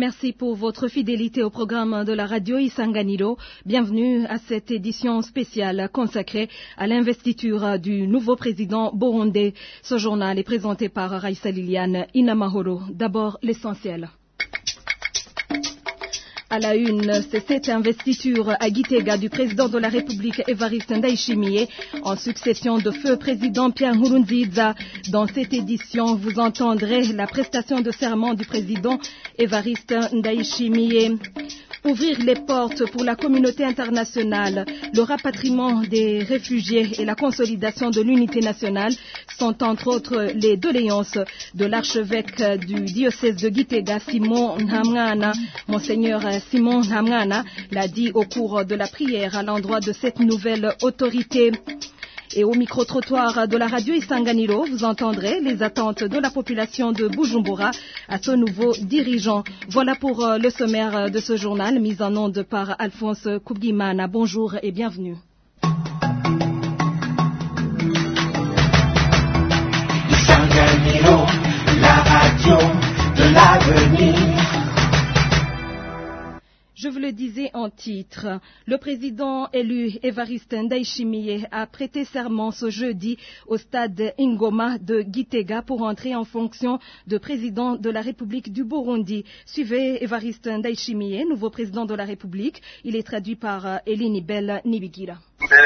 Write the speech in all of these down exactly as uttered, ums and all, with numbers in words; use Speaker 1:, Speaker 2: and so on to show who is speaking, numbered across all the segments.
Speaker 1: Merci pour votre fidélité au programme de la radio Isanganiro. Bienvenue à cette édition spéciale consacrée à l'investiture du nouveau président burundais. Ce journal est présenté par Raissa Liliane Inamahoro. D'abord, l'essentiel. À la une, c'est cette investiture à Gitega du président de la République Evariste Ndayishimiye en succession de feu président Pierre Nkurunziza. Dans cette édition, vous entendrez la prestation de serment du président Evariste Ndayishimiye. Ouvrir les portes pour la communauté internationale, le rapatriement des réfugiés et la consolidation de l'unité nationale sont entre autres les doléances de l'archevêque du diocèse de Gitega, Simon Nhamwana. Monseigneur Simon Nhamwana l'a dit au cours de la prière à l'endroit de cette nouvelle autorité. Et au micro-trottoir de la radio Isanganiro, vous entendrez les attentes de la population de Bujumbura à ce nouveau dirigeant. Voilà pour le sommaire de ce journal, mis en onde par Alphonse Koubguimana. Bonjour et bienvenue.
Speaker 2: Isanganiro, la radio de l'avenir.
Speaker 1: Je vous le disais en titre, le président élu Evariste Ndayishimiye a prêté serment ce jeudi au stade Ingoma de Gitega pour entrer en fonction de président de la République du Burundi. Suivez Evariste Ndayishimiye, nouveau président de la République. Il est traduit par Eline Bell Nibigira.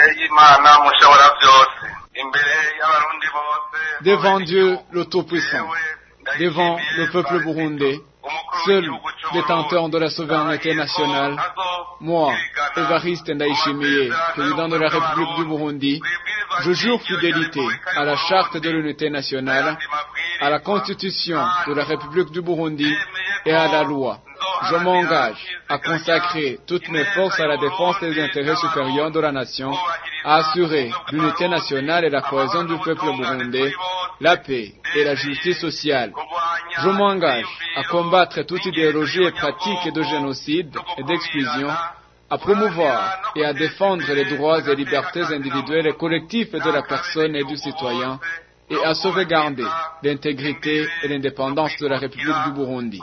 Speaker 3: Devant Dieu, le Tout-Puissant, devant le peuple burundais, seul détenteur de la souveraineté nationale, moi, Evariste Ndayishimiye, président de la République du Burundi, je jure fidélité à la charte de l'unité nationale, à la constitution de la République du Burundi et à la loi. Je m'engage à consacrer toutes mes forces à la défense des intérêts supérieurs de la nation, à assurer l'unité nationale et la cohésion du peuple burundais, la paix et la justice sociale. Je m'engage à combattre toute idéologie et pratique de génocide et d'exclusion, à promouvoir et à défendre les droits et libertés individuelles et collectives de la personne et du citoyen, et à sauvegarder l'intégrité et l'indépendance de la République du Burundi.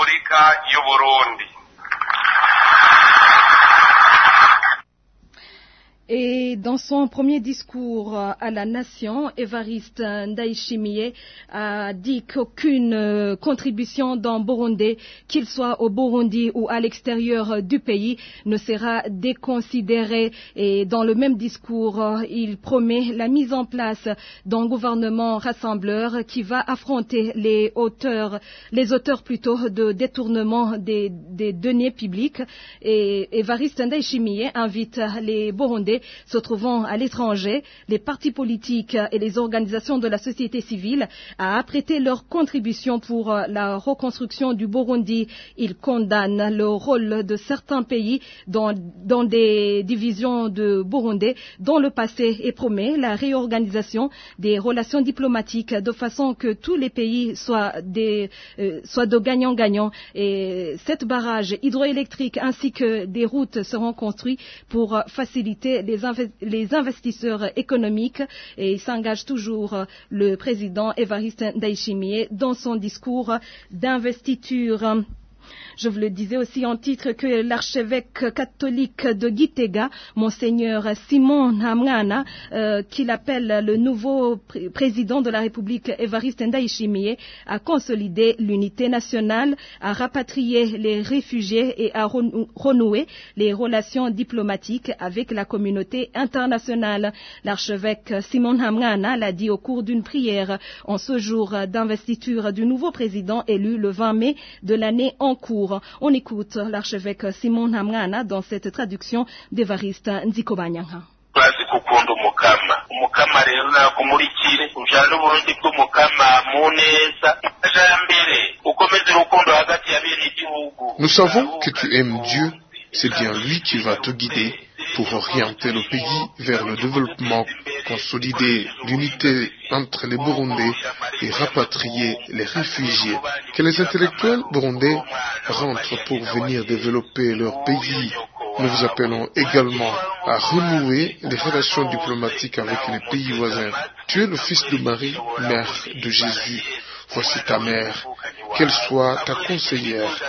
Speaker 1: Et dans son premier discours à la nation, Evariste Ndayishimiye a dit qu'aucune contribution dans Burundi, qu'il soit au Burundi ou à l'extérieur du pays, ne sera déconsidérée. Et dans le même discours, il promet la mise en place d'un gouvernement rassembleur qui va affronter les auteurs, les auteurs plutôt de détournement des, des deniers publics. Et Evariste Ndayishimiye invite les Burundais se trouvant à l'étranger, les partis politiques et les organisations de la société civile à apprêter leur contribution pour la reconstruction du Burundi. Il condamne le rôle de certains pays dans, dans des divisions de Burundi dans le passé et promet la réorganisation des relations diplomatiques de façon que tous les pays soient, des, euh, soient de gagnant-gagnant. Et cette barrage hydroélectrique ainsi que des routes seront construits pour faciliter les, inv- les investisseurs économiques. Et il s'engage toujours le président Evariste Ndayishimiye dans son discours d'investiture. Je vous le disais aussi en titre que l'archevêque catholique de Gitega, Monseigneur Simon Nhamwana, euh, qu'il appelle le nouveau pr- président de la République Evariste Ndayishimiye, a consolidé l'unité nationale, a rapatrié les réfugiés et a renou- renoué les relations diplomatiques avec la communauté internationale. L'archevêque Simon Nhamwana l'a dit au cours d'une prière en ce jour d'investiture du nouveau président élu le vingt mai de l'année en cours. On écoute l'archevêque Simon Nhamwana dans cette traduction d'Evariste Nzikobanyanga.
Speaker 4: bazi gukunda umukama umukama rero nakumurikire ujana uburundi bw'umukama mu neza ajambere ukomeze urukundo hagati ya bene igihugu.
Speaker 5: Nous savons que tu aimes Dieu, c'est bien lui qui va te guider pour orienter le pays vers le développement, consolider l'unité entre les Burundais et rapatrier les réfugiés. Que les intellectuels burundais rentrent pour venir développer leur pays. Nous vous appelons également à renouer les relations diplomatiques avec les pays voisins. Tu es le fils de Marie, mère de Jésus. Voici ta mère. Qu'elle soit ta conseillère,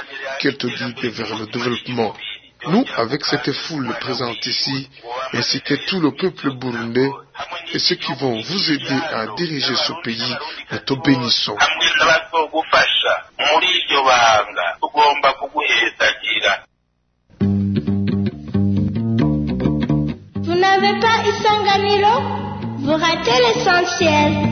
Speaker 5: qu'elle te guide vers le développement. Nous, avec cette foule présente ici, ainsi que tout le peuple burundais, et ceux qui vont vous aider à diriger ce pays, nous te bénissons.
Speaker 6: Vous n'avez pas Isanganiro? Vous ratez l'essentiel.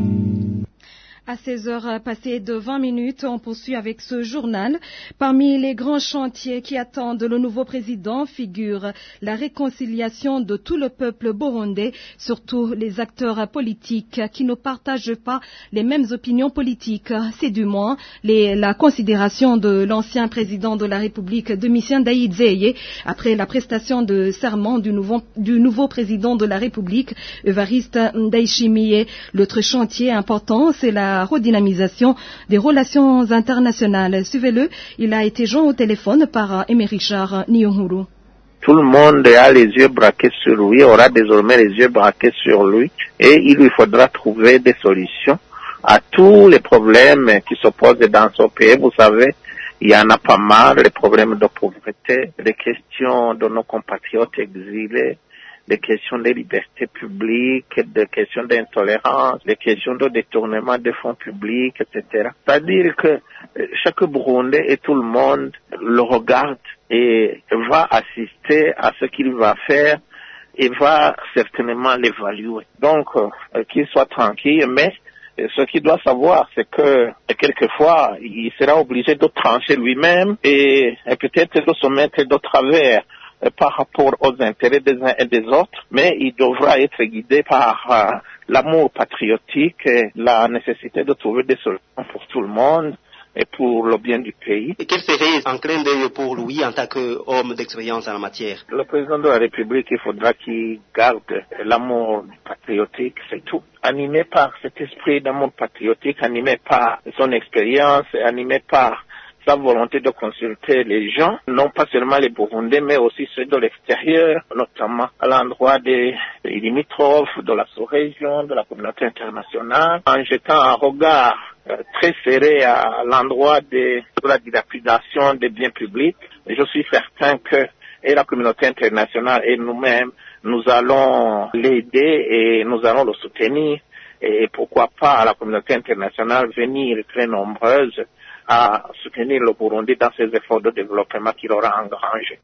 Speaker 1: À seize heures passées de vingt minutes, on poursuit avec ce journal. Parmi les grands chantiers qui attendent le nouveau président figure la réconciliation de tout le peuple burundais, surtout les acteurs politiques qui ne partagent pas les mêmes opinions politiques. C'est du moins les, la considération de l'ancien président de la République, Domitien Ndayizeye, après la prestation de serment du nouveau, du nouveau président de la République, Évariste Ndayishimiye. L'autre chantier important, c'est la redynamisation des relations internationales. Suivez-le, il a été joint au téléphone par Aimé Richard Niyonhuru.
Speaker 7: Tout le monde a les yeux braqués sur lui, aura désormais les yeux braqués sur lui, et il lui faudra trouver des solutions à tous les problèmes qui se posent dans son pays. Vous savez, il y en a pas mal, les problèmes de pauvreté, les questions de nos compatriotes exilés, des questions de liberté publique, des questions d'intolérance, des questions de détournement des fonds publics, et cetera. C'est-à-dire que chaque Burundais et tout le monde le regarde et va assister à ce qu'il va faire et va certainement l'évaluer. Donc, euh, qu'il soit tranquille, mais ce qu'il doit savoir, c'est que quelquefois, il sera obligé de trancher lui-même et, et peut-être de se mettre de travers par rapport aux intérêts des uns et des autres, mais il devra être guidé par euh, l'amour patriotique et la nécessité de trouver des solutions pour tout le monde et pour le bien du pays.
Speaker 8: Et quel serait un clin d'œil pour lui en tant qu'homme d'expérience en la matière?
Speaker 7: Le président de la République, il faudra qu'il garde l'amour patriotique, c'est tout. Animé par cet esprit d'amour patriotique, animé par son expérience, animé par sa volonté de consulter les gens, non pas seulement les Burundais, mais aussi ceux de l'extérieur, notamment à l'endroit des limitrophes, de la sous-région, de la communauté internationale, en jetant un regard euh, très serré à l'endroit de, de la dilapidation des biens publics. Et je suis certain que et la communauté internationale et nous-mêmes, nous allons l'aider et nous allons le soutenir. Et pourquoi pas à la communauté internationale venir très nombreuse à soutenir le Burundi dans ses efforts de développement qu'il aura engrangés.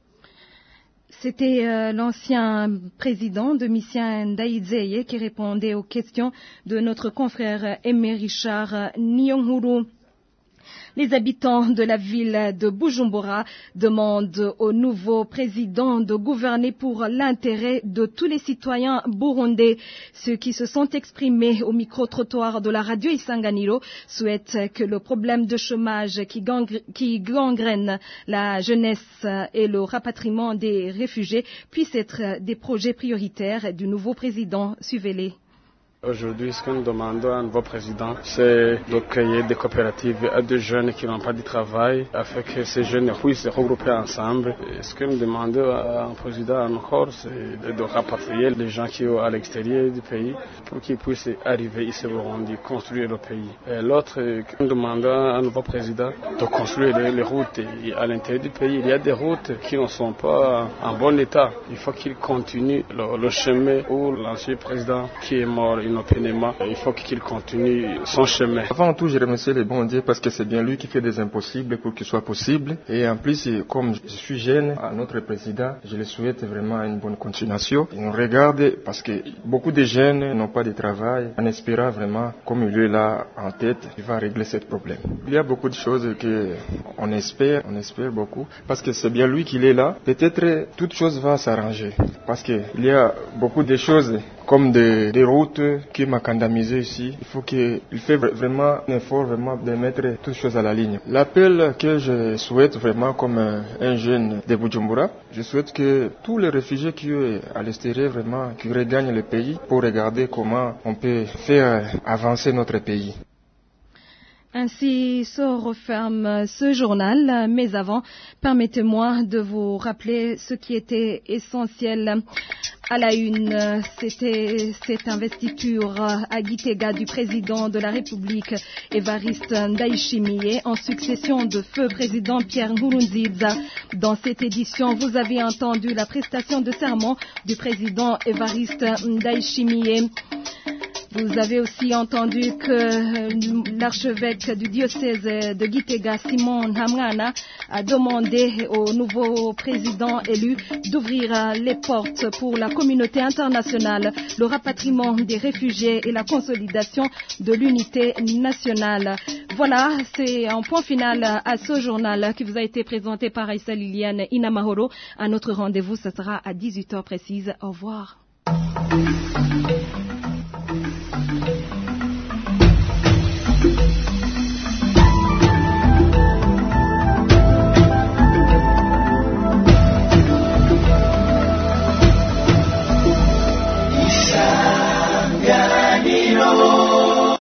Speaker 1: C'était euh, l'ancien président Domitien Ndayizeye qui répondait aux questions de notre confrère Aimé Richard Niyonhuru. Les habitants de la ville de Bujumbura demandent au nouveau président de gouverner pour l'intérêt de tous les citoyens burundais. Ceux qui se sont exprimés au micro-trottoir de la radio Isanganiro souhaitent que le problème de chômage qui, gangr- qui gangrène la jeunesse et le rapatriement des réfugiés puissent être des projets prioritaires du nouveau président. Suivez-les.
Speaker 9: Aujourd'hui, ce que nous demandons à un nouveau président, c'est de créer des coopératives à des jeunes qui n'ont pas de travail, afin que ces jeunes puissent se regrouper ensemble. Et ce que nous demandons à un président encore, c'est de rapatrier les gens qui sont à l'extérieur du pays pour qu'ils puissent arriver ici au Burundi, construire le pays. Et l'autre, que nous demandons à un nouveau président de construire les, les routes. Et à l'intérieur du pays, il y a des routes qui ne sont pas en bon état. Il faut qu'il continue le, le chemin où l'ancien président qui est mort, il faut qu'il continue son chemin.
Speaker 10: Avant tout, je remercie le bon Dieu parce que c'est bien lui qui fait des impossibles pour qu'il soit possible. Et en plus, comme je suis jeune, à notre président, je le souhaite vraiment une bonne continuation. Et on regarde parce que beaucoup de jeunes n'ont pas de travail. En espérant vraiment, comme il est là en tête, il va régler ce problème. Il y a beaucoup de choses qu'on espère, on espère beaucoup, parce que c'est bien lui qui est là. Peut-être toute chose va s'arranger parce qu'il y a beaucoup de choses comme des, des routes qui macadamisées ici. Il faut qu'il fait vraiment un effort vraiment de mettre toutes choses à la ligne. L'appel que je souhaite vraiment comme un, un jeune de Bujumbura, je souhaite que tous les réfugiés qui sont à l'extérieur vraiment, qui regagnent le pays pour regarder comment on peut faire avancer notre pays.
Speaker 1: Ainsi se referme ce journal, mais avant, permettez-moi de vous rappeler ce qui était essentiel. À la une, c'était cette investiture à Gitega du président de la République, Évariste Ndayishimiye, en succession de feu président Pierre Nkurunziza. Dans cette édition, vous avez entendu la prestation de serment du président Évariste Ndayishimiye. Vous avez aussi entendu que l'archevêque du diocèse de Gitega, Simon Nhamwana, a demandé au nouveau président élu d'ouvrir les portes pour la communauté internationale, le rapatriement des réfugiés et la consolidation de l'unité nationale. Voilà, c'est un point final à ce journal qui vous a été présenté par Aïssa Liliane Inamahoro. À notre rendez-vous, ce sera à dix-huit heures précises. Au revoir.